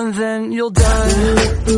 and then you'll die.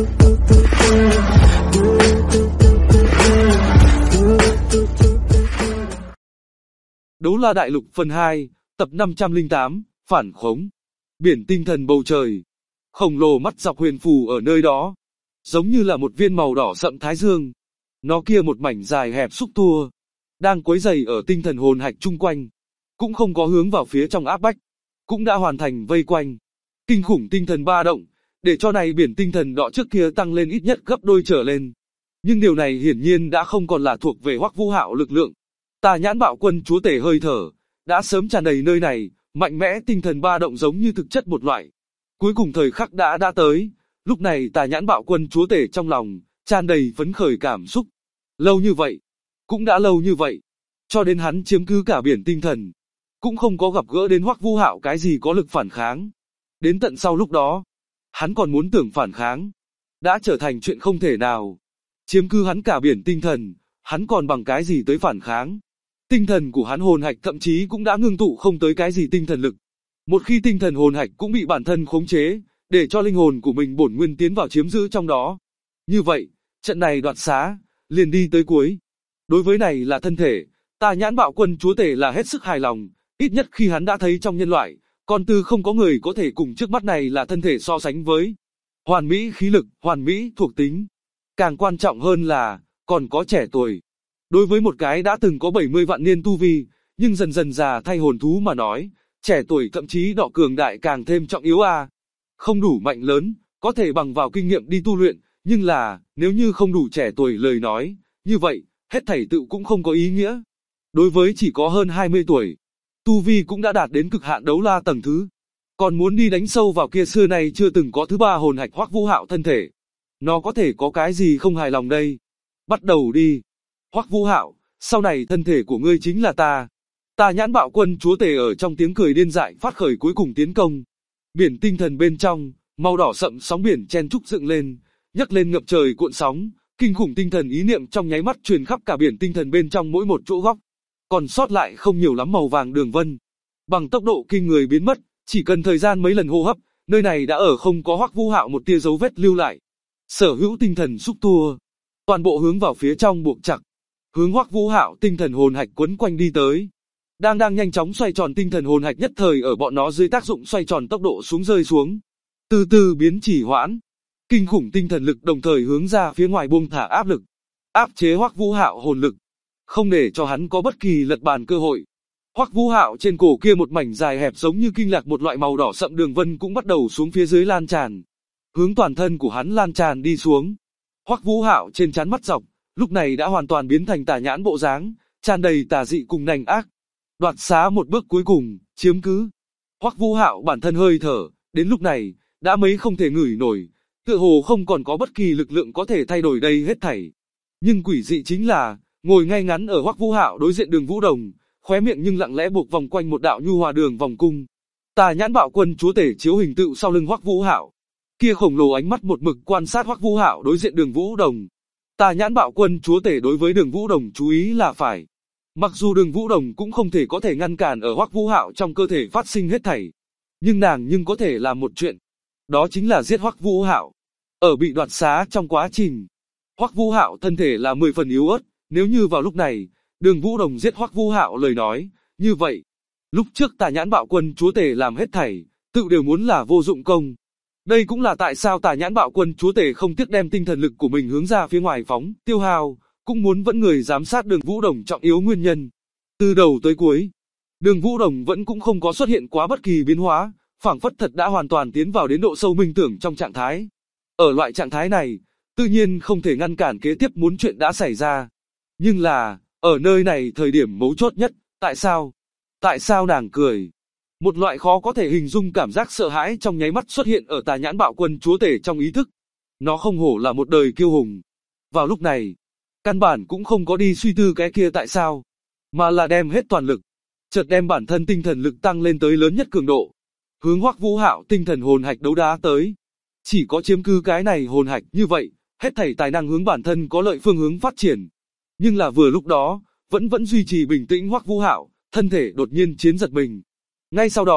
Đấu La Đại Lục phần 2, tập 508, Phản Khống. Biển tinh thần bầu trời. Khổng lồ mắt dọc huyền phù ở nơi đó. Giống như là một viên màu đỏ sậm thái dương. Nó kia một mảnh dài hẹp xúc tua. Đang quấy rầy ở tinh thần hồn hạch chung quanh. Cũng không có hướng vào phía trong áp bách. Cũng đã hoàn thành vây quanh. Kinh khủng tinh thần ba động. Để cho này biển tinh thần đỏ trước kia tăng lên ít nhất gấp đôi trở lên. Nhưng điều này hiển nhiên đã không còn là thuộc về Hoắc Vũ Hạo lực lượng. Tà Nhãn Bạo Quân chúa tể hơi thở, đã sớm tràn đầy nơi này, mạnh mẽ tinh thần ba động giống như thực chất một loại. Cuối cùng thời khắc đã tới, lúc này Tà Nhãn Bạo Quân chúa tể trong lòng, tràn đầy phấn khởi cảm xúc. Lâu như vậy, cũng đã lâu như vậy, cho đến hắn chiếm cứ cả biển tinh thần, cũng không có gặp gỡ đến Hoắc Vũ Hạo cái gì có lực phản kháng. Đến tận sau lúc đó, hắn còn muốn tưởng phản kháng, đã trở thành chuyện không thể nào. Chiếm cứ hắn cả biển tinh thần, hắn còn bằng cái gì tới phản kháng? Tinh thần của hắn hồn hạch thậm chí cũng đã ngưng tụ không tới cái gì tinh thần lực. Một khi tinh thần hồn hạch cũng bị bản thân khống chế, để cho linh hồn của mình bổn nguyên tiến vào chiếm giữ trong đó. Như vậy, trận này đoạt xá, liền đi tới cuối. Đối với này là thân thể, Tà Nhãn Bạo Quân chúa tể là hết sức hài lòng, ít nhất khi hắn đã thấy trong nhân loại, con tư không có người có thể cùng trước mắt này là thân thể so sánh với. Hoàn mỹ khí lực, hoàn mỹ thuộc tính. Càng quan trọng hơn là, còn có trẻ tuổi. Đối với một cái đã từng có 70 vạn niên tu vi, nhưng dần dần già thay hồn thú mà nói, trẻ tuổi thậm chí đọ cường đại càng thêm trọng yếu a. Không đủ mạnh lớn, có thể bằng vào kinh nghiệm đi tu luyện, nhưng là, nếu như không đủ trẻ tuổi lời nói, như vậy, hết thảy tự cũng không có ý nghĩa. Đối với chỉ có hơn 20 tuổi, tu vi cũng đã đạt đến cực hạn đấu la tầng thứ. Còn muốn đi đánh sâu vào kia xưa nay chưa từng có thứ ba hồn hạch Hoắc Vũ Hạo thân thể. Nó có thể có cái gì không hài lòng đây? Bắt đầu đi. Hoắc Vũ Hạo, sau này thân thể của ngươi chính là ta. Tà Nhãn Bạo Quân chúa tể ở trong tiếng cười điên dại phát khởi cuối cùng tiến công. Biển tinh thần bên trong, màu đỏ sậm sóng biển chen trúc dựng lên, nhấc lên ngập trời cuộn sóng, kinh khủng tinh thần ý niệm trong nháy mắt truyền khắp cả biển tinh thần bên trong mỗi một chỗ góc. Còn sót lại không nhiều lắm màu vàng đường vân. Bằng tốc độ kinh người biến mất, chỉ cần thời gian mấy lần hô hấp, nơi này đã ở không có Hoắc Vũ Hạo một tia dấu vết lưu lại. Sở hữu tinh thần xúc tua, toàn bộ hướng vào phía trong buộc chặt. Hướng Hoắc Vũ Hạo tinh thần hồn hạch quấn quanh đi tới. Đang nhanh chóng xoay tròn tinh thần hồn hạch nhất thời ở bọn nó dưới tác dụng xoay tròn tốc độ xuống rơi xuống. Từ từ biến chỉ hoãn. Kinh khủng tinh thần lực đồng thời hướng ra phía ngoài buông thả áp lực. Áp chế Hoắc Vũ Hạo hồn lực. Không để cho hắn có bất kỳ lật bàn cơ hội. Hoắc Vũ Hạo trên cổ kia một mảnh dài hẹp giống như kinh lạc một loại màu đỏ sậm đường vân cũng bắt đầu xuống phía dưới lan tràn. Hướng toàn thân của hắn lan tràn đi xuống. Hoắc Vũ Hạo trên trán mắt dọc, lúc này đã hoàn toàn biến thành Tà Nhãn bộ dáng, tràn đầy tà dị cùng nành ác. Đoạt xá một bước cuối cùng, chiếm cứ. Hoắc Vũ Hạo bản thân hơi thở, đến lúc này, đã mấy không thể ngửi nổi, tựa hồ không còn có bất kỳ lực lượng có thể thay đổi đây hết thảy. Nhưng quỷ dị chính là, ngồi ngay ngắn ở Hoắc Vũ Hạo đối diện Đường Vũ Đồng, khóe miệng nhưng lặng lẽ buộc vòng quanh một đạo nhu hòa đường vòng cung. Tà Nhãn Bạo Quân chúa tể chiếu hình tựu sau lưng Hoắc Vũ Hạo. Kia khổng lồ ánh mắt một mực quan sát Hoắc Vũ Hạo đối diện Đường Vũ Đồng. Tà Nhãn Bạo Quân chúa tể đối với Đường Vũ Đồng chú ý là phải. Mặc dù Đường Vũ Đồng cũng không thể có thể ngăn cản ở Hoắc Vũ Hạo trong cơ thể phát sinh hết thảy, nhưng nàng nhưng có thể làm một chuyện, đó chính là giết Hoắc Vũ Hạo. Ở bị đoạt xá trong quá trình, Hoắc Vũ Hạo thân thể là 10 phần yếu ớt, nếu như vào lúc này, Đường Vũ Đồng giết Hoắc Vũ Hạo lời nói, như vậy, lúc trước Tà Nhãn Bạo Quân chúa tể làm hết thảy, tự đều muốn là vô dụng công. Đây cũng là tại sao Tà Nhãn Bạo Quân chúa tể không tiếc đem tinh thần lực của mình hướng ra phía ngoài phóng, tiêu hao, cũng muốn vẫn người giám sát Đường Vũ Đồng trọng yếu nguyên nhân. Từ đầu tới cuối, Đường Vũ Đồng vẫn cũng không có xuất hiện quá bất kỳ biến hóa, phảng phất thật đã hoàn toàn tiến vào đến độ sâu minh tưởng trong trạng thái. Ở loại trạng thái này, tự nhiên không thể ngăn cản kế tiếp muốn chuyện đã xảy ra. Nhưng là, ở nơi này thời điểm mấu chốt nhất, tại sao? Tại sao nàng cười? Một loại khó có thể hình dung cảm giác sợ hãi trong nháy mắt xuất hiện ở Tà Nhãn Bạo Quân chúa tể trong ý thức. Nó không hổ là một đời kiêu hùng. Vào lúc này, căn bản cũng không có đi suy tư cái kia tại sao, mà là đem hết toàn lực, chợt đem bản thân tinh thần lực tăng lên tới lớn nhất cường độ, hướng Hoắc Vũ Hạo tinh thần hồn hạch đấu đá tới. Chỉ có chiếm cứ cái này hồn hạch như vậy, hết thảy tài năng hướng bản thân có lợi phương hướng phát triển. Nhưng là vừa lúc đó, vẫn duy trì bình tĩnh Hoắc Vũ Hạo, thân thể đột nhiên chiến giật mình. Ngay sau đó,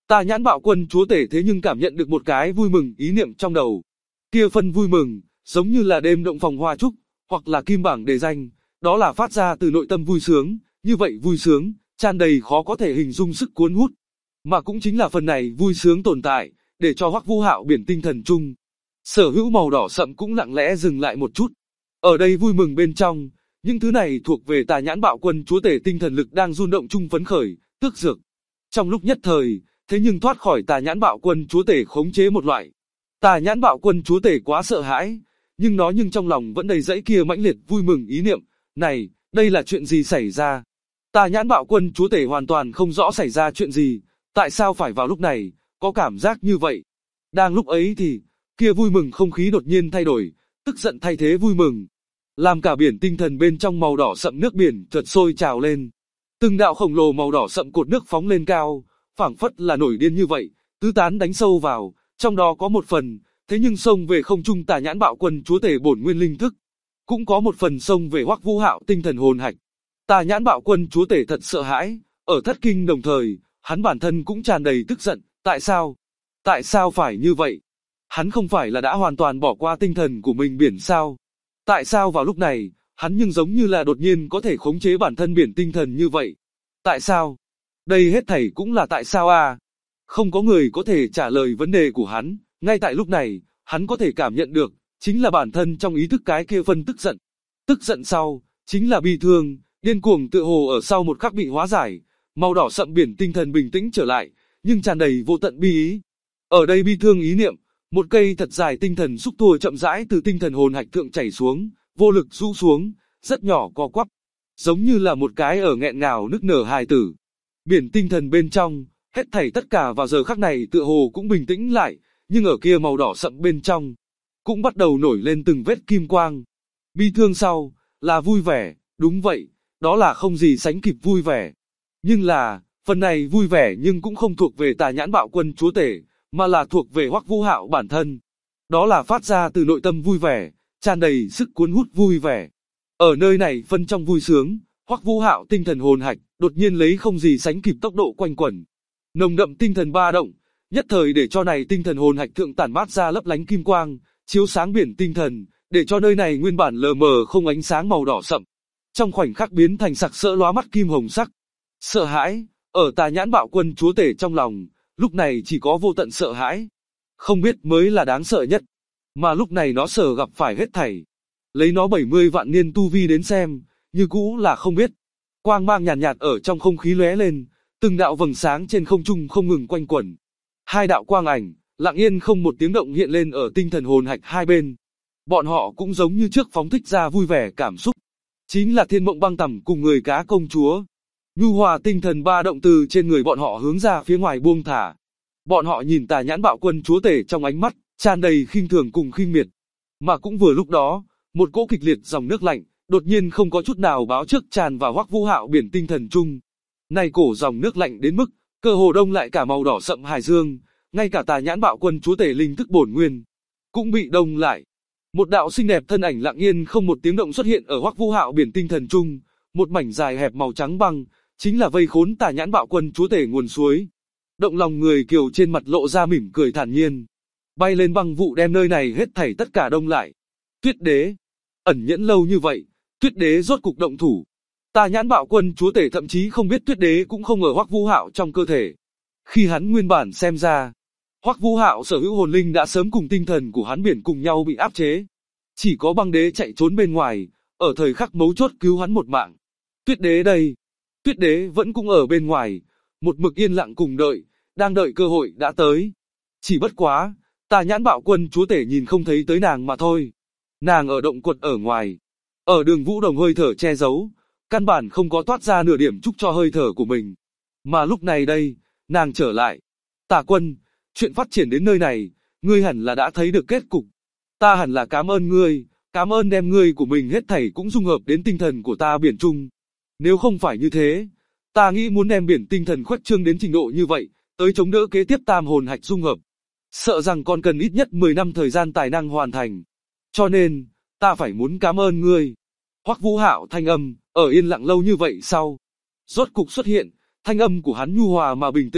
Tà Nhãn Bạo Quân chúa tể thế nhưng cảm nhận được một cái vui mừng ý niệm trong đầu. Kia phân vui mừng, giống như là đêm động phòng hoa trúc, hoặc là kim bảng đề danh, đó là phát ra từ nội tâm vui sướng, như vậy vui sướng, tràn đầy khó có thể hình dung sức cuốn hút. Mà cũng chính là phần này vui sướng tồn tại, để cho Hoắc Vũ Hạo biển tinh thần chung. Sở hữu màu đỏ sậm cũng lặng lẽ dừng lại một chút. Ở đây vui mừng bên trong, những thứ này thuộc về Tà Nhãn Bạo Quân chúa tể tinh thần lực đang rung động chung phấn khởi, tức dược. Trong lúc nhất thời, thế nhưng thoát khỏi Tà Nhãn Bạo Quân chúa tể khống chế một loại. Tà Nhãn Bạo Quân chúa tể quá sợ hãi, nhưng trong lòng vẫn đầy dẫy kia mãnh liệt vui mừng ý niệm, này, đây là chuyện gì xảy ra? Tà Nhãn Bạo Quân chúa tể hoàn toàn không rõ xảy ra chuyện gì, tại sao phải vào lúc này, có cảm giác như vậy. Đang lúc ấy thì, kia vui mừng không khí đột nhiên thay đổi, tức giận thay thế vui mừng. Làm cả biển tinh thần bên trong màu đỏ sậm nước biển chợt sôi trào lên. Từng đạo khổng lồ màu đỏ sậm cột nước phóng lên cao, phảng phất là nổi điên như vậy, tứ tán đánh sâu vào, trong đó có một phần, thế nhưng xông về không trung Tà Nhãn Bạo Quân chúa tể bổn nguyên linh thức, cũng có một phần xông về Hoắc Vũ Hạo tinh thần hồn hạch. Tà Nhãn Bạo Quân chúa tể thật sợ hãi, ở thất kinh đồng thời, hắn bản thân cũng tràn đầy tức giận, tại sao? Tại sao phải như vậy? Hắn không phải là đã hoàn toàn bỏ qua tinh thần của mình biển sao? Tại sao vào lúc này, hắn nhưng giống như là đột nhiên có thể khống chế bản thân biển tinh thần như vậy? Tại sao? Đây hết thảy cũng là tại sao à? Không có người có thể trả lời vấn đề của hắn, ngay tại lúc này, hắn có thể cảm nhận được, chính là bản thân trong ý thức cái kia phân tức giận. Tức giận sau, chính là bi thương, điên cuồng tựa hồ ở sau một khắc bị hóa giải, màu đỏ sậm biển tinh thần bình tĩnh trở lại, nhưng tràn đầy vô tận bi ý. Ở đây bi thương ý niệm, một cây thật dài tinh thần xúc tua chậm rãi từ tinh thần hồn hạch thượng chảy xuống, vô lực rũ xuống, rất nhỏ co quắp, giống như là một cái ở nghẹn ngào nức nở hài tử. Biển tinh thần bên trong, hết thảy tất cả vào giờ khắc này tựa hồ cũng bình tĩnh lại, nhưng ở kia màu đỏ sậm bên trong, cũng bắt đầu nổi lên từng vết kim quang. Bi thương sau, là vui vẻ, đúng vậy, đó là không gì sánh kịp vui vẻ. Nhưng là, phần này vui vẻ nhưng cũng không thuộc về Tà Nhãn Bạo Quân chúa tể, mà là thuộc về Hoắc Vũ Hạo bản thân. Đó là phát ra từ nội tâm vui vẻ, tràn đầy sức cuốn hút vui vẻ. Ở nơi này phân trong vui sướng, Hoắc Vũ Hạo tinh thần hồn hạch, đột nhiên lấy không gì sánh kịp tốc độ quanh quẩn. Nồng đậm tinh thần ba động, nhất thời để cho này tinh thần hồn hạch thượng tản mát ra lấp lánh kim quang, chiếu sáng biển tinh thần, để cho nơi này nguyên bản lờ mờ không ánh sáng màu đỏ sậm, trong khoảnh khắc biến thành sặc sỡ lóa mắt kim hồng sắc. Sợ hãi, ở Tà Nhãn Bạo Quân chúa tể trong lòng, lúc này chỉ có vô tận sợ hãi. Không biết mới là đáng sợ nhất, mà lúc này nó sợ gặp phải hết thảy. Lấy nó 70 vạn niên tu vi đến xem, như cũ là không biết. Quang mang nhàn nhạt ở trong không khí lóe lên, từng đạo vầng sáng trên không trung không ngừng quanh quẩn. Hai đạo quang ảnh, lặng yên không một tiếng động hiện lên ở tinh thần hồn hạch hai bên. Bọn họ cũng giống như trước phóng thích ra vui vẻ cảm xúc. Chính là Thiên Mộng Băng Tẩm cùng người cá công chúa. Nhu hòa tinh thần ba động từ trên người bọn họ hướng ra phía ngoài buông thả. Bọn họ nhìn Tà Nhãn Bạo Quân chúa tể trong ánh mắt, tràn đầy khinh thường cùng khinh miệt. Mà cũng vừa lúc đó, một cỗ kịch liệt dòng nước lạnh, đột nhiên không có chút nào báo trước tràn vào Hoắc Vũ Hạo biển tinh thần chung. Này cổ dòng nước lạnh đến mức, cơ hồ đông lại cả màu đỏ sậm hải dương, ngay cả Tà Nhãn Bạo Quân chúa tể linh thức bổn nguyên, cũng bị đông lại. Một đạo xinh đẹp thân ảnh lặng yên không một tiếng động xuất hiện ở Hoắc Vũ Hạo biển tinh thần chung, một mảnh dài hẹp màu trắng băng, chính là vây khốn Tà Nhãn Bạo Quân chúa tể nguồn suối. Động lòng người kiều trên mặt lộ ra mỉm cười thản nhiên, bay lên băng vụ đem nơi này hết thảy tất cả đông lại. Tuyết Đế, ẩn nhẫn lâu như vậy, Tuyết Đế rốt cục động thủ. Tà Nhãn Bạo Quân chúa tể thậm chí không biết Tuyết Đế cũng không ở Hoắc Vũ Hạo trong cơ thể. Khi hắn nguyên bản xem ra, Hoắc Vũ Hạo sở hữu hồn linh đã sớm cùng tinh thần của hắn biển cùng nhau bị áp chế. Chỉ có Băng Đế chạy trốn bên ngoài, ở thời khắc mấu chốt cứu hắn một mạng. Tuyết Đế đây, Tuyết Đế vẫn cũng ở bên ngoài, một mực yên lặng cùng đợi, đang đợi cơ hội đã tới. Chỉ bất quá, Tà Nhãn Bạo Quân chúa tể nhìn không thấy tới nàng mà thôi. Nàng ở động quật ở ngoài, ở Đường Vũ Đồng hơi thở che giấu, căn bản không có toát ra nửa điểm chúc cho hơi thở của mình. Mà lúc này đây, nàng trở lại. Tà Quân, chuyện phát triển đến nơi này, ngươi hẳn là đã thấy được kết cục. Ta hẳn là cảm ơn ngươi, cảm ơn đem ngươi của mình hết thảy cũng dung hợp đến tinh thần của ta biển chung. Nếu không phải như thế, ta nghĩ muốn đem biển tinh thần khuếch trương đến trình độ như vậy, tới chống đỡ kế tiếp tam hồn hạch dung hợp. Sợ rằng còn cần ít nhất 10 năm thời gian tài năng hoàn thành. Cho nên, ta phải muốn cảm ơn ngươi. Hoắc Vũ Hạo thanh âm, ở yên lặng lâu như vậy sau. Rốt cục xuất hiện, thanh âm của hắn nhu hòa mà bình tĩnh,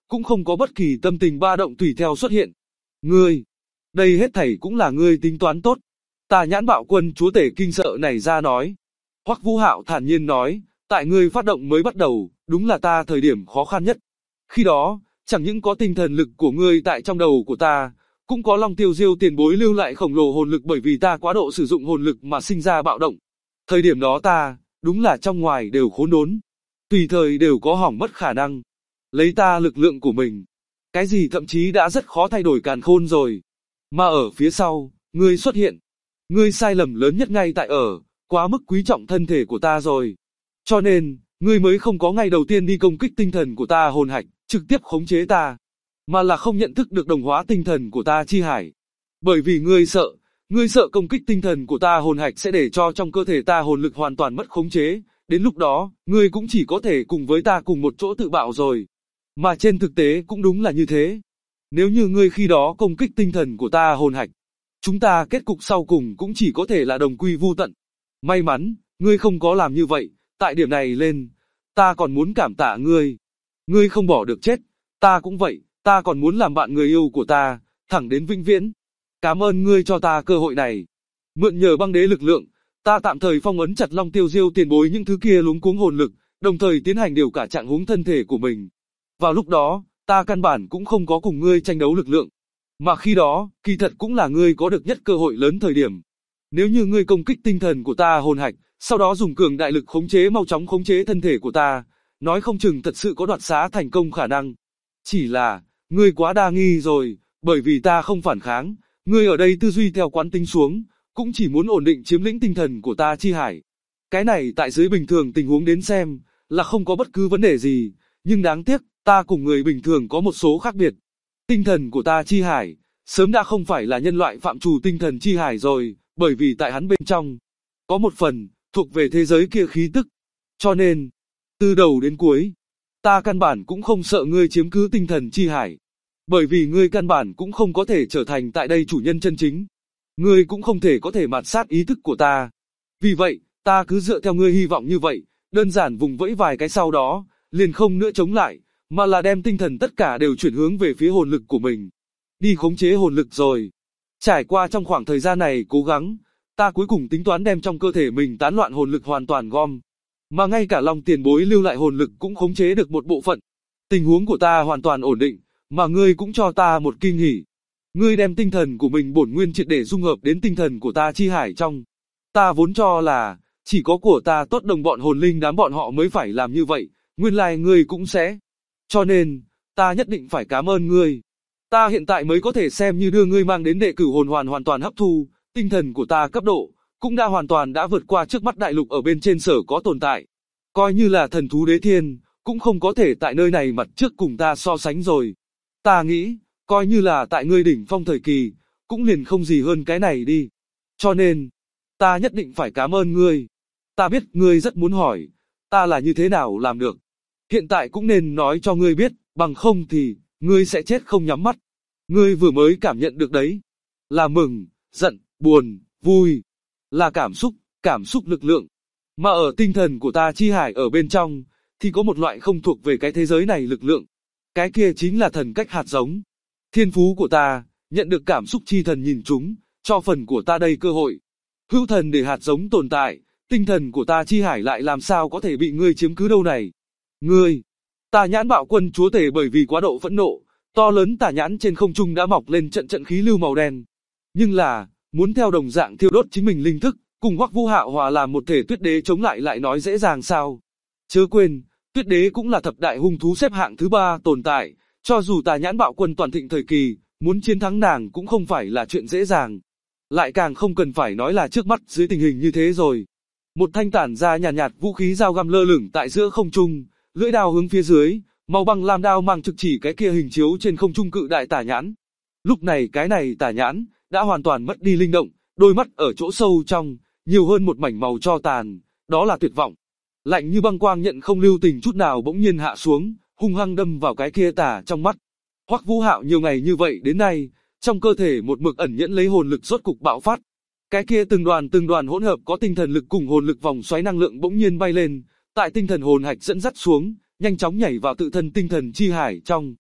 cũng không có bất kỳ tâm tình ba động tùy theo xuất hiện. Ngươi, đây hết thảy cũng là ngươi tính toán tốt. Tà Nhãn Bạo Quân chúa tể kinh sợ này ra nói. Hoắc Vũ Hạo thản nhiên nói, tại ngươi phát động mới bắt đầu, đúng là ta thời điểm khó khăn nhất. Khi đó, chẳng những có tinh thần lực của ngươi tại trong đầu của ta, cũng có Long Tiêu Diêu tiền bối lưu lại khổng lồ hồn lực bởi vì ta quá độ sử dụng hồn lực mà sinh ra bạo động. Thời điểm đó ta, đúng là trong ngoài đều khốn đốn, tùy thời đều có hỏng mất khả năng. Lấy ta lực lượng của mình, cái gì thậm chí đã rất khó thay đổi càn khôn rồi. Mà ở phía sau, ngươi xuất hiện. Ngươi sai lầm lớn nhất ngay tại quá mức quý trọng thân thể của ta rồi. Cho nên, ngươi mới không có ngay đầu tiên đi công kích tinh thần của ta hồn hạch, trực tiếp khống chế ta, mà là không nhận thức được đồng hóa tinh thần của ta chi hải. Bởi vì ngươi sợ công kích tinh thần của ta hồn hạch sẽ để cho trong cơ thể ta hồn lực hoàn toàn mất khống chế, đến lúc đó, ngươi cũng chỉ có thể cùng với ta cùng một chỗ tự bạo rồi. Mà trên thực tế cũng đúng là như thế. Nếu như ngươi khi đó công kích tinh thần của ta hồn hạch, chúng ta kết cục sau cùng cũng chỉ có thể là đồng quy vu tận. May mắn, ngươi không có làm như vậy, tại điểm này lên, ta còn muốn cảm tạ ngươi. Ngươi không bỏ được chết, ta cũng vậy, ta còn muốn làm bạn người yêu của ta, thẳng đến vĩnh viễn. Cảm ơn ngươi cho ta cơ hội này. Mượn nhờ băng đế lực lượng, ta tạm thời phong ấn chặt Long Tiêu Diêu tiền bối những thứ kia luống cuống hồn lực, đồng thời tiến hành điều cả trạng huống thân thể của mình. Vào lúc đó, ta căn bản cũng không có cùng ngươi tranh đấu lực lượng. Mà khi đó, kỳ thật cũng là ngươi có được nhất cơ hội lớn thời điểm. Nếu như ngươi công kích tinh thần của ta hồn hạch, sau đó dùng cường đại lực khống chế mau chóng khống chế thân thể của ta, nói không chừng thật sự có đoạt xá thành công khả năng. Chỉ là, ngươi quá đa nghi rồi, bởi vì ta không phản kháng, ngươi ở đây tư duy theo quán tính xuống, cũng chỉ muốn ổn định chiếm lĩnh tinh thần của ta chi hải. Cái này tại dưới bình thường tình huống đến xem, là không có bất cứ vấn đề gì, nhưng đáng tiếc, ta cùng người bình thường có một số khác biệt. Tinh thần của ta chi hải, sớm đã không phải là nhân loại phạm trù tinh thần chi hải rồi, bởi vì tại hắn bên trong, có một phần, thuộc về thế giới kia khí tức. Cho nên, từ đầu đến cuối, ta căn bản cũng không sợ ngươi chiếm cứ tinh thần chi hải. Bởi vì ngươi căn bản cũng không có thể trở thành tại đây chủ nhân chân chính. Ngươi cũng không thể có thể mạt sát ý thức của ta. Vì vậy, ta cứ dựa theo ngươi hy vọng như vậy, đơn giản vùng vẫy vài cái sau đó, liền không nữa chống lại, mà là đem tinh thần tất cả đều chuyển hướng về phía hồn lực của mình. Đi khống chế hồn lực rồi. Trải qua trong khoảng thời gian này cố gắng, ta cuối cùng tính toán đem trong cơ thể mình tán loạn hồn lực hoàn toàn gom. Mà ngay cả Long tiền bối lưu lại hồn lực cũng khống chế được một bộ phận. Tình huống của ta hoàn toàn ổn định, mà ngươi cũng cho ta một kinh hỉ. Ngươi đem tinh thần của mình bổn nguyên triệt để dung hợp đến tinh thần của ta chi hải trong. Ta vốn cho là, chỉ có của ta tốt đồng bọn hồn linh đám bọn họ mới phải làm như vậy, nguyên lai ngươi cũng sẽ. Cho nên, ta nhất định phải cảm ơn ngươi. Ta hiện tại mới có thể xem như đưa ngươi mang đến đệ cửu hồn hoàn toàn hấp thu, tinh thần của ta cấp độ, cũng đã hoàn toàn đã vượt qua trước mắt đại lục ở bên trên sở có tồn tại. Coi như là thần thú đế thiên, cũng không có thể tại nơi này mặt trước cùng ta so sánh rồi. Ta nghĩ, coi như là tại ngươi đỉnh phong thời kỳ, cũng liền không gì hơn cái này đi. Cho nên, ta nhất định phải cảm ơn ngươi. Ta biết ngươi rất muốn hỏi, ta là như thế nào làm được. Hiện tại cũng nên nói cho ngươi biết, bằng không thì, ngươi sẽ chết không nhắm mắt. Ngươi vừa mới cảm nhận được đấy. Là mừng, giận, buồn, vui. Là cảm xúc lực lượng. Mà ở tinh thần của ta chi hải ở bên trong, thì có một loại không thuộc về cái thế giới này lực lượng. Cái kia chính là thần cách hạt giống. Thiên phú của ta, nhận được cảm xúc chi thần nhìn chúng, cho phần của ta đây cơ hội. Hữu thần để hạt giống tồn tại, tinh thần của ta chi hải lại làm sao có thể bị ngươi chiếm cứ đâu này. Ngươi, Tà Nhãn Bạo Quân chúa tể bởi vì quá độ phẫn nộ, to lớn tà nhãn trên không trung đã mọc lên trận khí lưu màu đen. Nhưng là, muốn theo đồng dạng thiêu đốt chính mình linh thức, cùng Hoắc Vũ Hạo hòa làm một thể tuyết đế chống lại nói dễ dàng sao. Chớ quên, tuyết đế cũng là thập đại hung thú xếp hạng thứ 3 tồn tại, cho dù Tà Nhãn Bạo Quân toàn thịnh thời kỳ, muốn chiến thắng nàng cũng không phải là chuyện dễ dàng. Lại càng không cần phải nói là trước mắt dưới tình hình như thế rồi. Một thanh tản ra nhàn nhạt vũ khí dao găm lơ lửng tại giữa không trung, lưỡi đao hướng phía dưới, màu băng lam đao mang trực chỉ cái kia hình chiếu trên không trung cự đại tà nhãn. Lúc này cái này tà nhãn đã hoàn toàn mất đi linh động, đôi mắt ở chỗ sâu trong, nhiều hơn một mảnh màu tro tàn, đó là tuyệt vọng. Lạnh như băng quang nhận không lưu tình chút nào bỗng nhiên hạ xuống, hung hăng đâm vào cái kia tà trong mắt. Hoắc Vũ Hạo nhiều ngày như vậy đến nay, trong cơ thể một mực ẩn nhẫn lấy hồn lực rốt cục bạo phát. Cái kia từng đoàn hỗn hợp có tinh thần lực cùng hồn lực vòng xoáy năng lượng bỗng nhiên bay lên, tại tinh thần hồn hạch dẫn dắt xuống, nhanh chóng nhảy vào tự thân tinh thần chi hải trong.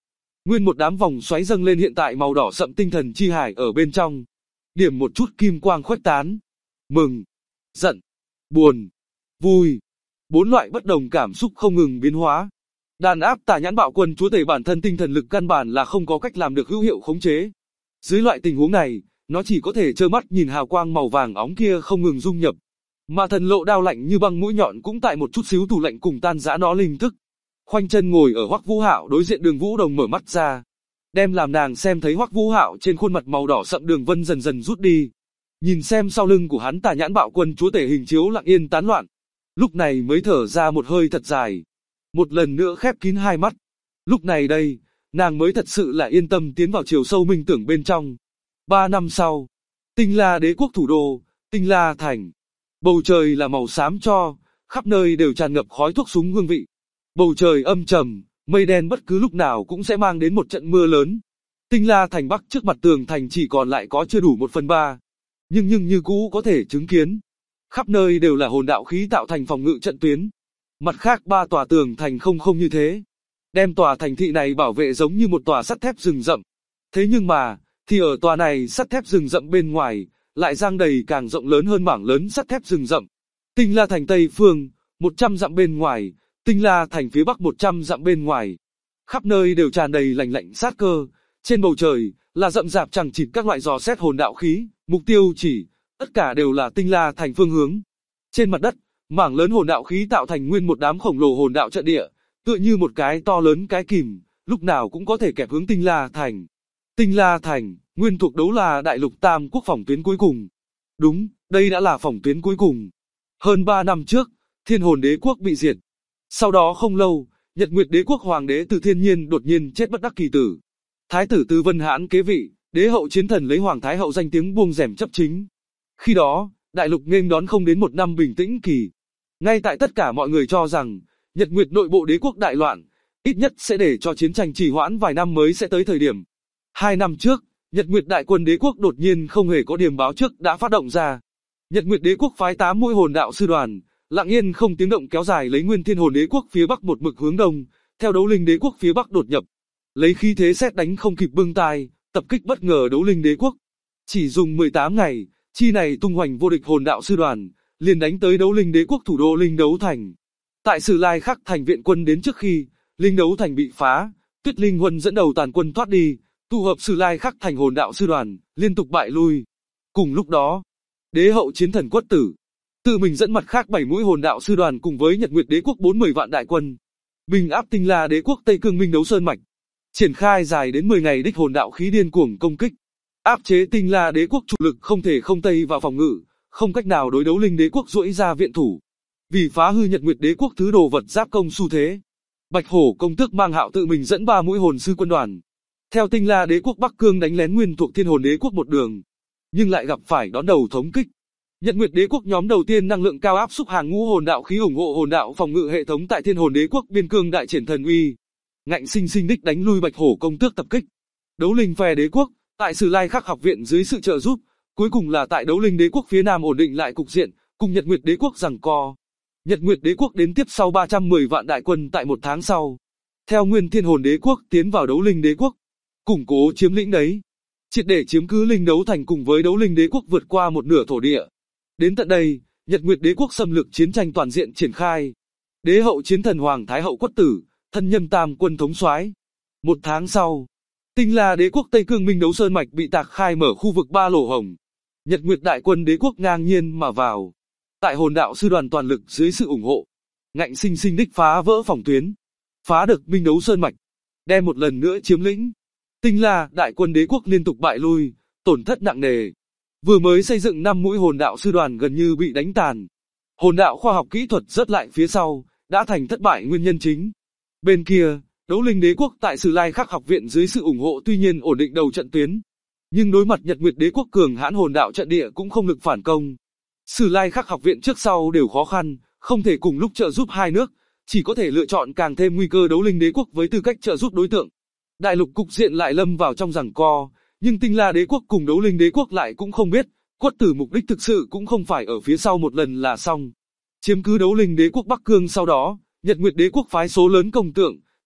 Nguyên một đám vòng xoáy dâng lên hiện tại màu đỏ sậm tinh thần chi hải ở bên trong. Điểm một chút kim quang khuếch tán. Mừng, giận, buồn, vui. 4 loại bất đồng cảm xúc không ngừng biến hóa. Đàn áp Tà Nhãn Bạo Quân chúa tể bản thân tinh thần lực căn bản là không có cách làm được hữu hiệu khống chế. Dưới loại tình huống này, nó chỉ có thể trơ mắt nhìn hào quang màu vàng óng kia không ngừng dung nhập. Mà thần lộ đao lạnh như băng mũi nhọn cũng tại một chút xíu tủ lạnh cùng tan rã nó linh thức. Khoanh chân ngồi ở Hoắc Vũ Hạo đối diện Đường Vũ Đồng mở mắt ra, đem làm nàng xem thấy Hoắc Vũ Hạo trên khuôn mặt màu đỏ sậm đường vân dần dần rút đi. Nhìn xem sau lưng của hắn Tà Nhãn Bạo Quân chúa tể hình chiếu lặng yên tán loạn. Lúc này mới thở ra một hơi thật dài, một lần nữa khép kín hai mắt. Lúc này đây, nàng mới thật sự là yên tâm tiến vào chiều sâu minh tưởng bên trong. 3 năm sau, Tinh La Đế quốc thủ đô, Tinh La thành. Bầu trời là màu xám cho, khắp nơi đều tràn ngập khói thuốc súng hương vị. Bầu trời âm trầm, mây đen bất cứ lúc nào cũng sẽ mang đến một trận mưa lớn. Tinh La thành bắc trước mặt tường thành chỉ còn lại có chưa đủ 1/3, nhưng như cũ có thể chứng kiến. Khắp nơi đều là hồn đạo khí tạo thành phòng ngự trận tuyến. Mặt khác 3 tòa tường thành không như thế, đem tòa thành thị này bảo vệ giống như một tòa sắt thép rừng rậm. Thế nhưng mà, thì ở tòa này sắt thép rừng rậm bên ngoài, lại giang đầy càng rộng lớn hơn mảng lớn sắt thép rừng rậm. Tinh La thành tây phương, 100 dặm bên ngoài, Tinh La thành phía bắc 100 dặm bên ngoài. Khắp nơi đều tràn đầy lạnh lạnh sát cơ, trên bầu trời là rậm rạp chằng chịt các loại giò xét hồn đạo khí, mục tiêu chỉ, tất cả đều là Tinh La thành phương hướng. Trên mặt đất, mảng lớn hồn đạo khí tạo thành nguyên một đám khổng lồ hồn đạo trận địa, tựa như một cái to lớn cái kìm, lúc nào cũng có thể kẹp hướng Tinh La thành. Tinh La thành, nguyên thuộc Đấu La đại lục tam quốc phòng tuyến cuối cùng. Đúng, đây đã là phòng tuyến cuối cùng. Hơn 3 năm trước, Thiên Hồn Đế quốc bị diệt. Sau đó không lâu, Nhật Nguyệt Đế quốc hoàng đế Từ Thiên Nhiên đột nhiên chết bất đắc kỳ tử. Thái tử Từ Vân Hãn kế vị, đế hậu Chiến Thần lấy hoàng thái hậu danh tiếng buông rèm chấp chính. Khi đó, đại lục nghênh đón không đến 1 năm bình tĩnh kỳ. Ngay tại tất cả mọi người cho rằng, Nhật Nguyệt nội bộ đế quốc đại loạn, ít nhất sẽ để cho chiến tranh trì hoãn vài năm mới sẽ tới thời điểm. 2 năm trước, Nhật Nguyệt đại quân đế quốc đột nhiên không hề có điềm báo trước đã phát động ra. Nhật Nguyệt đế quốc phái 8 mũi hồn đạo sư đoàn, lặng yên không tiếng động kéo dài lấy Nguyên Thiên Hồn Đế quốc phía bắc một mực hướng đông, theo Đấu Linh Đế quốc phía bắc đột nhập, lấy khí thế sét đánh không kịp bưng tai, tập kích bất ngờ Đấu Linh Đế quốc. Chỉ dùng 18 ngày, chi này tung hoành vô địch hồn đạo sư đoàn, liền đánh tới Đấu Linh Đế quốc thủ đô Linh Đấu thành. Tại Sử Lai Khắc thành viện quân đến trước khi Linh Đấu thành bị phá, Tuyết Linh Huân dẫn đầu tàn quân thoát đi, tụ hợp Sử Lai Khắc thành hồn đạo sư đoàn, liên tục bại lui. Cùng lúc đó, đế hậu Chiến Thần Quất Tử tự mình dẫn mặt khác 7 mũi hồn đạo sư đoàn cùng với Nhật Nguyệt Đế quốc 40 vạn đại quân, bình áp Tinh La Đế quốc Tây Cương Minh Đấu Sơn mạch, triển khai dài đến 10 ngày đích hồn đạo khí điên cuồng công kích, áp chế Tinh La Đế quốc chủ lực không thể không tây vào phòng ngự, không cách nào đối Đấu Linh Đế quốc duỗi ra viện thủ. Vì phá hư Nhật Nguyệt Đế quốc thứ đồ vật giáp công xu thế, Bạch Hổ công tước Mang Hạo tự mình dẫn 3 mũi hồn sư quân đoàn, theo Tinh La Đế quốc Bắc Cương đánh lén nguyên thuộc Thiên Hồn Đế quốc một đường, nhưng lại gặp phải đón đầu thống kích. Nhật Nguyệt Đế quốc nhóm đầu tiên năng lượng cao áp xúc hàng ngũ hồn đạo khí ủng hộ hồn đạo phòng ngự hệ thống tại Thiên Hồn Đế quốc biên cương đại triển thần uy, ngạnh sinh sinh đích đánh lui Bạch Hổ công tước tập kích. Đấu Linh phe đế quốc, tại Sử Lai Khắc học viện dưới sự trợ giúp, cuối cùng là tại Đấu Linh Đế quốc phía nam ổn định lại cục diện, cùng Nhật Nguyệt Đế quốc giằng co. Nhật Nguyệt Đế quốc đến tiếp sau 310 vạn đại quân tại 1 tháng sau, theo Nguyên Thiên Hồn Đế quốc tiến vào Đấu Linh Đế quốc, củng cố chiếm lĩnh đấy, triệt để chiếm cứ Linh Đấu thành cùng với Đấu Linh Đế quốc vượt qua một nửa thổ địa. Đến tận đây, Nhật Nguyệt Đế quốc xâm lược chiến tranh toàn diện triển khai. Đế hậu Chiến Thần Hoàng thái hậu Quất Tử, thân nhâm tam quân thống soái. 1 tháng sau, Tinh La Đế quốc Tây Cương Minh Đấu Sơn mạch bị tạc khai mở khu vực 3 lỗ hổng. Nhật Nguyệt đại quân đế quốc ngang nhiên mà vào. Tại hồn đạo sư đoàn toàn lực dưới sự ủng hộ, ngạnh sinh sinh đích phá vỡ phòng tuyến, phá được Minh Đấu Sơn mạch, đem một lần nữa chiếm lĩnh. Tinh La đại quân đế quốc liên tục bại lui, tổn thất nặng nề. Vừa mới xây dựng 5 mũi hồn đạo sư đoàn gần như bị đánh tàn. Hồn đạo khoa học kỹ thuật rớt lại phía sau, đã thành thất bại nguyên nhân chính. Bên kia, Đấu Linh Đế quốc tại Sử Lai Khắc học viện dưới sự ủng hộ tuy nhiên ổn định đầu trận tuyến, nhưng đối mặt Nhật Nguyệt Đế quốc cường hãn hồn đạo trận địa cũng không lực phản công. Sử Lai Khắc học viện trước sau đều khó khăn, không thể cùng lúc trợ giúp hai nước, chỉ có thể lựa chọn càng thêm nguy cơ Đấu Linh Đế quốc với tư cách trợ giúp đối tượng. Đại lục cục diện lại lâm vào trong giằng co, nhưng Tinh La Đế quốc cùng Đấu Linh Đế quốc lại cũng không biết, Quất Tử mục đích thực sự cũng không phải ở phía sau một lần là xong. Chiếm cứ Đấu Linh Đế quốc Bắc Cương sau đó, Nhật Nguyệt Đế quốc phái số lớn công tượng,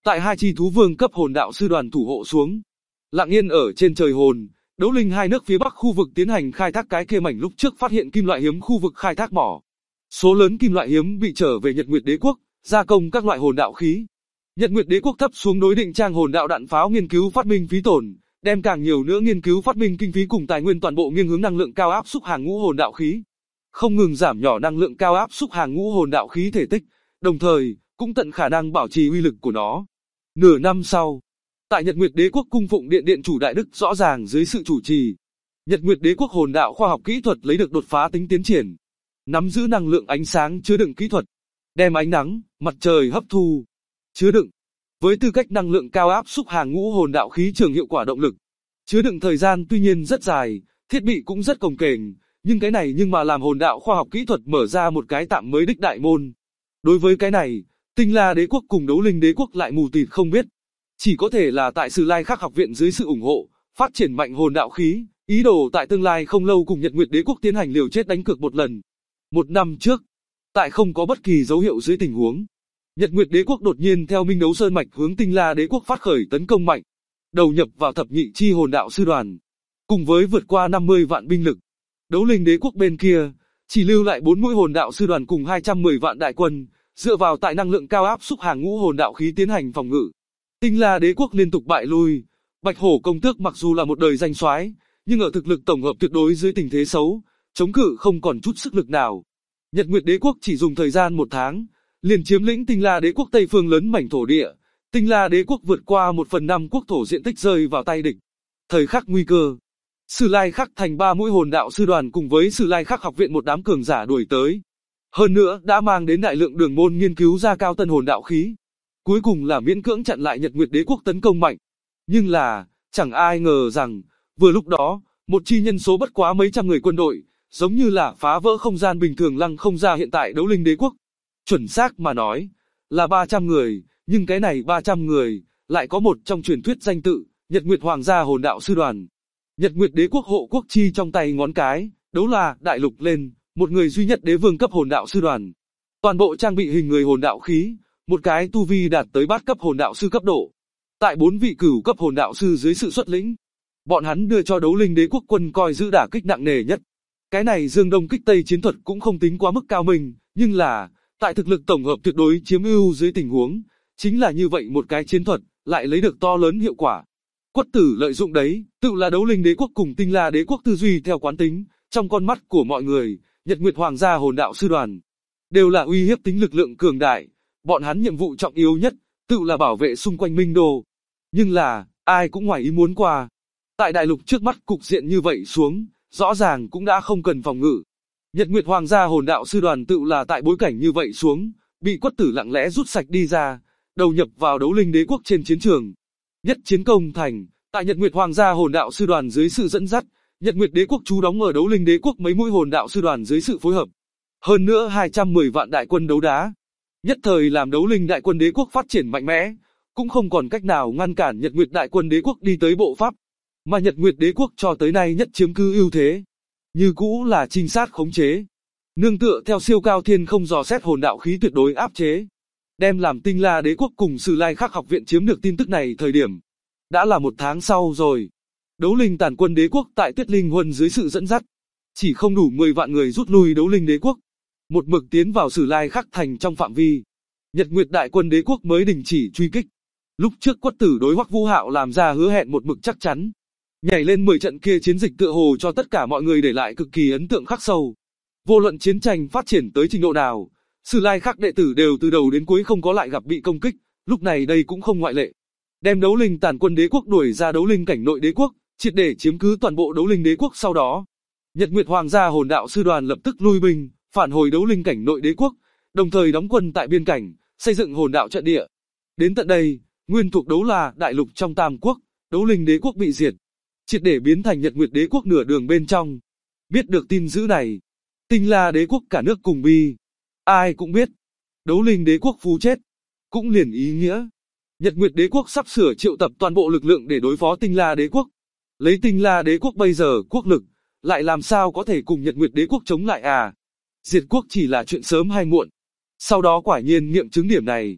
tại hai chi thú vương cấp hồn đạo sư đoàn thủ hộ xuống, lặng yên ở trên trời hồn, đấu linh hai nước phía bắc khu vực tiến hành khai thác cái kia mảnh lúc trước phát hiện kim loại hiếm khu vực khai thác mỏ. Số lớn kim loại hiếm bị trở về Nhật Nguyệt Đế quốc, gia công các loại hồn đạo khí. Nhật Nguyệt Đế quốc thấp xuống đối định trang hồn đạo đạn pháo nghiên cứu phát minh phí tổn, đem càng nhiều nữa nghiên cứu phát minh kinh phí cùng tài nguyên toàn bộ nghiêng hướng năng lượng cao áp xúc hàng ngũ hồn đạo khí. Không ngừng giảm nhỏ năng lượng cao áp xúc hàng ngũ hồn đạo khí thể tích, đồng thời cũng tận khả năng bảo trì uy lực của nó. Nửa năm sau, tại Nhật Nguyệt Đế quốc cung phụng điện chủ Đại Đức rõ ràng dưới sự chủ trì, Nhật Nguyệt Đế quốc hồn đạo khoa học kỹ thuật lấy được đột phá tính tiến triển, nắm giữ năng lượng ánh sáng chứa đựng kỹ thuật, đem ánh nắng, mặt trời hấp thu, chứa đựng. Với tư cách năng lượng cao áp xúc hàng ngũ hồn đạo khí trường hiệu quả động lực, chứa đựng thời gian tuy nhiên rất dài, thiết bị cũng rất cồng kềnh, nhưng cái này mà làm hồn đạo khoa học kỹ thuật mở ra một cái tạm mới đích đại môn. Đối với cái này, Tinh La Đế quốc cùng Đấu Linh Đế quốc lại mù tịt không biết. Chỉ có thể là tại Sử Lai Khắc học viện dưới sự ủng hộ, phát triển mạnh hồn đạo khí, ý đồ tại tương lai không lâu cùng Nhật Nguyệt Đế quốc tiến hành liều chết đánh cược một lần. Một năm trước, tại không có bất kỳ dấu hiệu dưới tình huống, Nhật Nguyệt Đế quốc đột nhiên theo Minh Đấu Sơn mạch hướng Tinh La Đế quốc phát khởi tấn công mạnh, đầu nhập vào thập nhị chi hồn đạo sư đoàn, cùng với vượt qua 50 vạn binh lực. Đấu Linh Đế quốc bên kia chỉ lưu lại 4 mũi hồn đạo sư đoàn cùng 210 vạn đại quân, dựa vào tại năng lượng cao áp xúc hàng ngũ hồn đạo khí tiến hành phòng ngự. Tinh La Đế quốc liên tục bại lui. Bạch Hổ công tước mặc dù là một đời danh soái, nhưng ở thực lực tổng hợp tuyệt đối dưới tình thế xấu, chống cự không còn chút sức lực nào. Nhật Nguyệt Đế quốc chỉ dùng thời gian 1 tháng, liền chiếm lĩnh Tinh La Đế quốc tây phương lớn mảnh thổ địa. Tinh La Đế quốc vượt qua 1/5 quốc thổ diện tích rơi vào tay địch. Thời khắc nguy cơ, Sử Lai Khắc thành 3 mũi hồn đạo sư đoàn cùng với Sử Lai Khắc học viện một đám cường giả đuổi tới. Hơn nữa đã mang đến đại lượng đường môn nghiên cứu ra cao tân hồn đạo khí. Cuối cùng là miễn cưỡng chặn lại Nhật Nguyệt Đế quốc tấn công mạnh. Nhưng là, chẳng ai ngờ rằng, vừa lúc đó, một chi nhân số bất quá mấy trăm người quân đội, giống như là phá vỡ không gian bình thường lăng không ra hiện tại Đấu Linh Đế quốc. Chuẩn xác mà nói, là 300 người, nhưng cái này 300 người, lại có một trong truyền thuyết danh tự, Nhật Nguyệt Hoàng gia hồn đạo sư đoàn. Nhật Nguyệt Đế quốc hộ quốc chi trong tay ngón cái, đấu là đại lục lên, một người duy nhất đế vương cấp hồn đạo sư đoàn. Toàn bộ trang bị hình người hồn đạo khí, một cái tu vi đạt tới bát cấp hồn đạo sư cấp độ. Tại 4 vị cửu cấp hồn đạo sư dưới sự xuất lĩnh, bọn hắn đưa cho Đấu Linh Đế quốc quân coi giữ đả kích nặng nề nhất. Cái này Dương Đông kích Tây chiến thuật cũng không tính quá mức cao minh, nhưng là, tại thực lực tổng hợp tuyệt đối chiếm ưu dưới tình huống, chính là như vậy một cái chiến thuật, lại lấy được to lớn hiệu quả. Quất tử lợi dụng đấy, tự là Đấu Linh Đế quốc cùng Tinh La Đế quốc tư duy theo quán tính, trong con mắt của mọi người, Nhật Nguyệt Hoàng gia hồn đạo sư đoàn đều là uy hiếp tính lực lượng cường đại, bọn hắn nhiệm vụ trọng yếu nhất, tự là bảo vệ xung quanh Minh Đô. Nhưng là, ai cũng ngoài ý muốn qua. Tại đại lục trước mắt cục diện như vậy xuống, rõ ràng cũng đã không cần phòng ngự. Nhật Nguyệt Hoàng gia hồn đạo sư đoàn tự là tại bối cảnh như vậy xuống, bị Quất tử lặng lẽ rút sạch đi ra, đầu nhập vào Đấu Linh Đế quốc trên chiến trường. Nhất chiến công thành, tại Nhật Nguyệt Hoàng gia hồn đạo sư đoàn dưới sự dẫn dắt, Nhật Nguyệt Đế quốc trú đóng ở Đấu Linh Đế quốc mấy mũi hồn đạo sư đoàn dưới sự phối hợp. Hơn nữa 210 vạn đại quân đấu đá. Nhất thời làm Đấu Linh đại quân đế quốc phát triển mạnh mẽ, cũng không còn cách nào ngăn cản Nhật Nguyệt đại quân đế quốc đi tới bộ pháp. Mà Nhật Nguyệt Đế quốc cho tới nay nhất chiếm cứ ưu thế, như cũ là trinh sát khống chế. Nương tựa theo siêu cao thiên không dò xét hồn đạo khí tuyệt đối áp chế. Đem làm Tinh La Đế quốc cùng Sử Lai Khắc học viện chiếm được tin tức này thời điểm. Đã là 1 tháng sau rồi. Đấu Linh tàn quân đế quốc tại Tuyết Linh Huân dưới sự dẫn dắt. Chỉ không đủ 10 vạn người rút lui Đấu Linh Đế quốc. Một mực tiến vào Sử Lai Khắc thành trong phạm vi. Nhật Nguyệt đại quân đế quốc mới đình chỉ truy kích. Lúc trước Quất tử đối Hoắc Vũ Hạo làm ra hứa hẹn một mực chắc chắn. Nhảy lên 10 trận kia chiến dịch tựa hồ cho tất cả mọi người để lại cực kỳ ấn tượng khắc sâu. Vô luận chiến tranh phát triển tới trình độ nào, Sử Lai Khắc đệ tử đều từ đầu đến cuối không có lại gặp bị công kích, lúc này đây cũng không ngoại lệ. Đem Đấu Linh tàn quân đế quốc đuổi ra Đấu Linh cảnh nội đế quốc, triệt để chiếm cứ toàn bộ Đấu Linh đế quốc sau đó. Nhật Nguyệt Hoàng gia hồn đạo sư đoàn lập tức lui binh, phản hồi Đấu Linh cảnh nội đế quốc, đồng thời đóng quân tại biên cảnh, xây dựng hồn đạo trận địa. Đến tận đây, nguyên thuộc Đấu La đại lục trong Tam quốc, Đấu Linh đế quốc bị diệt, triệt để biến thành Nhật Nguyệt đế quốc nửa đường bên trong. Biết được tin dữ này, Tinh La đế quốc cả nước cùng bi. Ai cũng biết, Đấu Linh đế quốc phú chết, cũng liền ý nghĩa. Nhật Nguyệt đế quốc sắp sửa triệu tập toàn bộ lực lượng để đối phó Tinh La đế quốc. Lấy Tinh La đế quốc bây giờ quốc lực, lại làm sao có thể cùng Nhật Nguyệt đế quốc chống lại à? Diệt quốc chỉ là chuyện sớm hay muộn. Sau đó quả nhiên nghiệm chứng điểm này.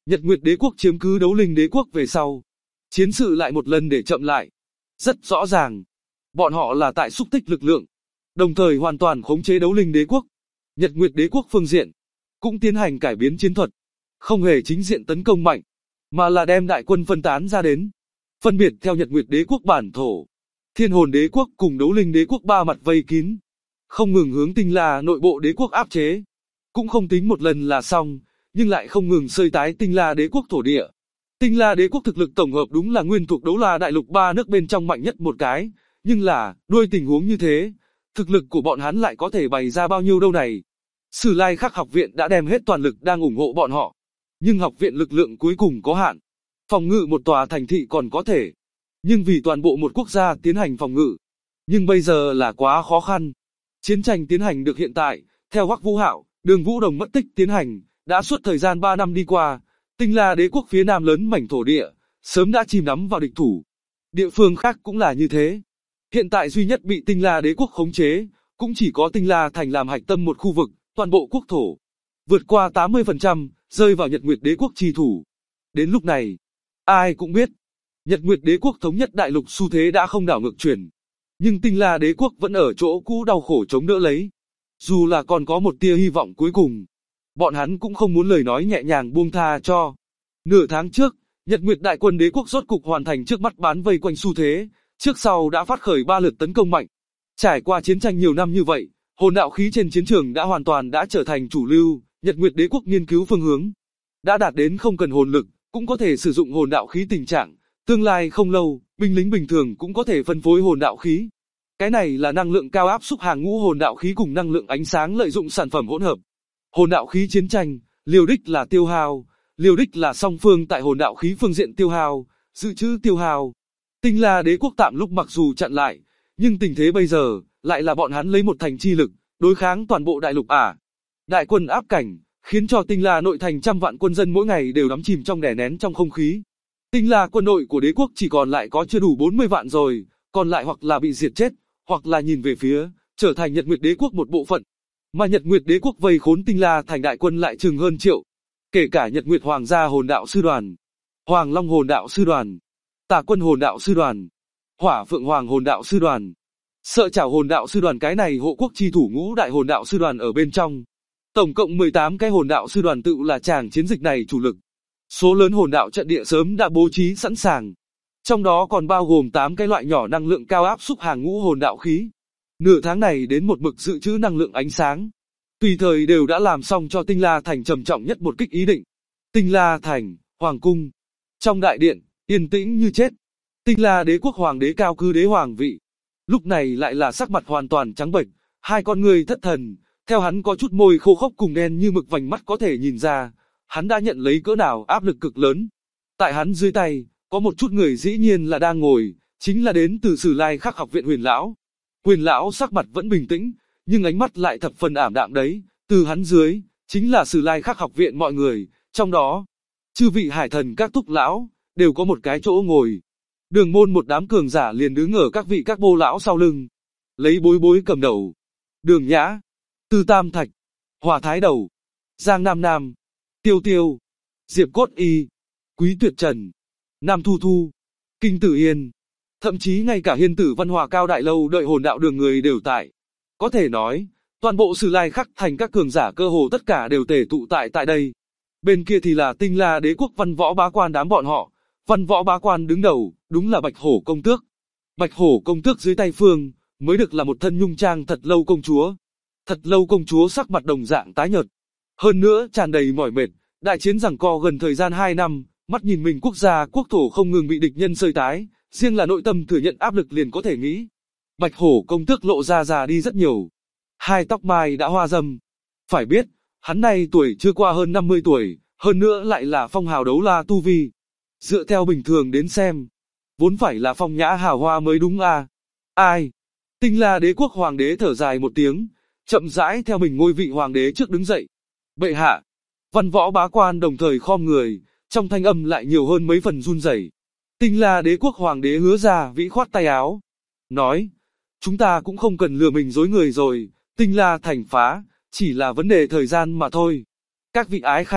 Nhật Nguyệt Đế quốc chiếm cứ Đấu Linh Đế quốc về sau, chiến sự lại một lần để chậm lại. Rất rõ ràng, bọn họ là tại xúc tích lực lượng, đồng thời hoàn toàn khống chế Đấu Linh Đế quốc. Nhật Nguyệt Đế quốc phương diện cũng tiến hành cải biến chiến thuật, không hề chính diện tấn công mạnh, mà là đem đại quân phân tán ra đến, phân biệt theo Nhật Nguyệt Đế quốc bản thổ, Thiên Hồn Đế quốc cùng Đấu Linh Đế quốc ba mặt vây kín, không ngừng hướng Tinh La nội bộ đế quốc áp chế. Cũng không tính một lần là xong, nhưng lại không ngừng xơi tái Tinh La Đế quốc thổ địa. Tinh La Đế quốc thực lực tổng hợp đúng là nguyên thuộc Đấu La đại lục ba nước bên trong mạnh nhất một cái, nhưng là, đuôi tình huống như thế, thực lực của bọn hắn lại có thể bày ra bao nhiêu đâu này. Sử Lai Khắc học viện đã đem hết toàn lực đang ủng hộ bọn họ, nhưng học viện lực lượng cuối cùng có hạn. Phòng ngự một tòa thành thị còn có thể, nhưng vì toàn bộ một quốc gia tiến hành phòng ngự, nhưng bây giờ là quá khó khăn. Chiến tranh tiến hành được hiện tại, theo Hoắc Vũ Hạo, Đường Vũ Đồng mất tích tiến hành, đã suốt thời gian 3 năm đi qua, Tinh La Đế quốc phía nam lớn mảnh thổ địa, sớm đã chìm đắm vào địch thủ. Địa phương khác cũng là như thế. Hiện tại duy nhất bị Tinh La Đế quốc khống chế, cũng chỉ có Tinh La thành làm hạch tâm một khu vực, toàn bộ quốc thổ. Vượt qua 80%, rơi vào Nhật Nguyệt Đế quốc trì thủ. Đến lúc này, ai cũng biết, Nhật Nguyệt Đế quốc thống nhất đại lục xu thế đã không đảo ngược chuyển. Nhưng Tinh La Đế quốc vẫn ở chỗ cũ đau khổ chống đỡ lấy. Dù là còn có một tia hy vọng cuối cùng, bọn hắn cũng không muốn lời nói nhẹ nhàng buông tha cho. Nửa tháng trước, Nhật Nguyệt đại quân đế quốc rốt cục hoàn thành trước mắt bán vây quanh xu thế, trước sau đã phát khởi 3 lượt tấn công mạnh. Trải qua chiến tranh nhiều năm như vậy, hồn đạo khí trên chiến trường đã hoàn toàn đã trở thành chủ lưu, Nhật Nguyệt Đế quốc nghiên cứu phương hướng đã đạt đến không cần hồn lực, cũng có thể sử dụng hồn đạo khí tình trạng, tương lai không lâu, binh lính bình thường cũng có thể phân phối hồn đạo khí. Cái này là năng lượng cao áp xúc hàng ngũ hồn đạo khí cùng năng lượng ánh sáng lợi dụng sản phẩm hỗn hợp. Hồn đạo khí chiến tranh, liều đích là tiêu hao, liều đích là song phương tại hồn đạo khí phương diện tiêu hao, dự trữ tiêu hao. Tinh La Đế quốc tạm lúc mặc dù chặn lại, nhưng tình thế bây giờ lại là bọn hắn lấy một thành chi lực đối kháng toàn bộ đại lục Đại quân áp cảnh, khiến cho Tinh La nội thành trăm vạn quân dân mỗi ngày đều đắm chìm trong đè nén trong không khí. Tinh La quân đội của đế quốc chỉ còn lại có chưa đủ 40 vạn rồi, còn lại hoặc là bị diệt chết, hoặc là nhìn về phía, trở thành Nhật Nguyệt Đế quốc một bộ phận. Mà Nhật Nguyệt Đế quốc vây khốn Tinh La thành đại quân lại chừng hơn triệu. Kể cả Nhật Nguyệt Hoàng gia hồn đạo sư đoàn, Hoàng Long hồn đạo sư đoàn, Tà quân hồn đạo sư đoàn, Hỏa Phượng Hoàng hồn đạo sư đoàn, Sợ Chảo hồn đạo sư đoàn, cái này hộ quốc chi thủ ngũ đại hồn đạo sư đoàn ở bên trong. Tổng cộng 18 cái hồn đạo sư đoàn tự là tràng chiến dịch này chủ lực. Số lớn hồn đạo trận địa sớm đã bố trí sẵn sàng. Trong đó còn bao gồm 8 cái loại nhỏ năng lượng cao áp xúc hàng ngũ hồn đạo khí. Nửa tháng này đến một mực dự trữ năng lượng ánh sáng. Tùy thời đều đã làm xong cho Tinh La thành trầm trọng nhất một kích ý định. Tinh La thành, hoàng cung. Trong đại điện, yên tĩnh như chết. Tinh La Đế quốc hoàng đế cao cư đế hoàng vị. Lúc này lại là sắc mặt hoàn toàn trắng bệch, hai con người thất thần. Theo hắn có chút môi khô khốc cùng đen như mực vành mắt có thể nhìn ra, hắn đã nhận lấy cỡ nào áp lực cực lớn. Tại hắn dưới tay, có một chút người dĩ nhiên là đang ngồi, chính là đến từ Sử Lai Khắc học viện Huyền lão. Huyền lão sắc mặt vẫn bình tĩnh, nhưng ánh mắt lại thập phần ảm đạm đấy. Từ hắn dưới, chính là Sử Lai Khắc học viện mọi người, trong đó, chư vị hải thần các thúc lão, đều có một cái chỗ ngồi. Đường môn một đám cường giả liền đứng ở các vị các bô lão sau lưng, lấy Bối Bối cầm đầu. Đường Nhã, Tư Tam Thạch, Hỏa Thái Đầu, Giang Nam Nam, Tiêu Tiêu, Diệp Cốt Y, Quý Tuyệt Trần, Nam Thu Thu, Kinh Tử Yên, thậm chí ngay cả Hiên Tử Văn Hòa Cao Đại Lâu đợi hồn đạo đường người đều tại. Có thể nói, toàn bộ Sử Lai Khắc thành các cường giả cơ hồ tất cả đều tề tụ tại đây. Bên kia thì là Tinh La Đế quốc Văn Võ Bá Quan đám bọn họ. Văn Võ Bá Quan đứng đầu, đúng là Bạch Hổ công tước. Bạch Hổ công tước dưới tay Phương, mới được là một thân nhung trang Thật Lâu công chúa. Thật Lâu công chúa sắc mặt đồng dạng tái nhợt, hơn nữa tràn đầy mỏi mệt, đại chiến giằng co gần thời gian 2 năm, mắt nhìn mình quốc gia quốc thổ không ngừng bị địch nhân xơi tái, riêng là nội tâm thừa nhận áp lực liền có thể nghĩ. Bạch Hổ công tước lộ ra già đi rất nhiều, hai tóc mai đã hoa râm. Phải biết, hắn này tuổi chưa qua hơn 50 tuổi, hơn nữa lại là phong hào đấu la tu vi. Dựa theo bình thường đến xem, vốn phải là phong nhã hào hoa mới đúng à. Ai? Tinh La Đế quốc hoàng đế thở dài một tiếng, chậm rãi theo mình ngôi vị hoàng đế trước đứng dậy. Bệ hạ. Văn Võ Bá Quan đồng thời khom người, trong thanh âm lại nhiều hơn mấy phần run rẩy. Tinh La Đế quốc hoàng đế Hứa Ra vĩ khoát tay áo, nói: chúng ta cũng không cần lừa mình dối người rồi, Tinh La thành phá, chỉ là vấn đề thời gian mà thôi. Các vị ái khanh,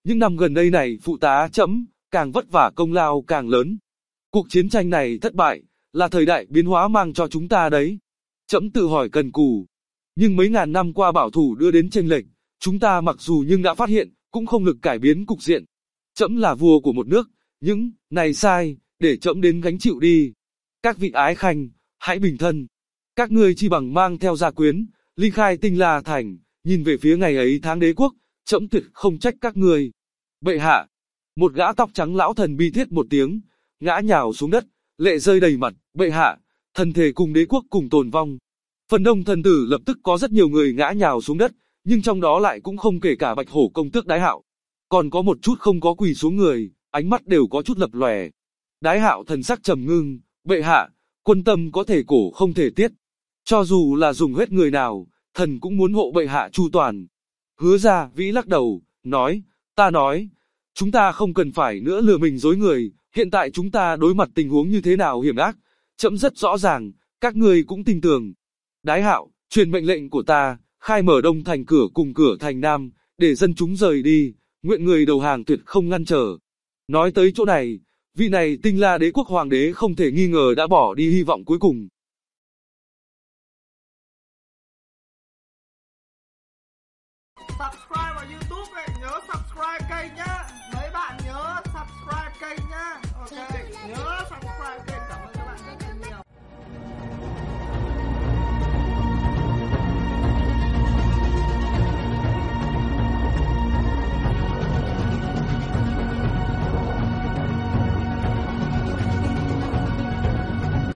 Những năm gần đây này phụ tá trẫm càng vất vả công lao càng lớn. Cuộc chiến tranh này thất bại, là thời đại biến hóa mang cho chúng ta đấy. Trẫm tự hỏi cần cù. Nhưng mấy ngàn năm qua bảo thủ đưa đến chênh lệch, chúng ta mặc dù nhưng đã phát hiện, cũng không lực cải biến cục diện. Trẫm là vua của một nước, những này sai, để trẫm đến gánh chịu đi. Các vị ái khanh, hãy bình thân. Các ngươi chi bằng mang theo gia quyến, ly khai Tinh La Thành, nhìn về phía ngày ấy tháng đế quốc, trẫm tuyệt không trách các ngươi. Bệ hạ, một gã tóc trắng lão thần bi thiết một tiếng, ngã nhào xuống đất, lệ rơi đầy mặt. Bệ hạ, thần thề cùng đế quốc cùng tồn vong. Phần đông thần tử lập tức có rất nhiều người ngã nhào xuống đất, nhưng trong đó lại cũng không kể cả Bạch Hổ công tước Đái Hạo. Còn có một chút không có quỳ xuống người, ánh mắt đều có chút lập lòe. Đái Hạo thần sắc trầm ngưng, bệ hạ, quân tâm có thể cổ không thể tiết. Cho dù là dùng hết người nào, thần cũng muốn hộ bệ hạ chu toàn. Hứa Gia Vĩ lắc đầu, nói, chúng ta không cần phải nữa lừa mình dối người, hiện tại chúng ta đối mặt tình huống như thế nào hiểm ác, trẫm rất rõ ràng, các ngươi cũng tin tưởng. Đái Hạo, truyền mệnh lệnh của ta, khai mở Đông Thành cửa cùng cửa Thành Nam, để dân chúng rời đi, nguyện người đầu hàng tuyệt không ngăn trở. Nói tới chỗ này, vị này Tinh La Đế quốc hoàng đế không thể nghi ngờ đã bỏ đi hy vọng cuối cùng. Subscribe vào YouTube ấy.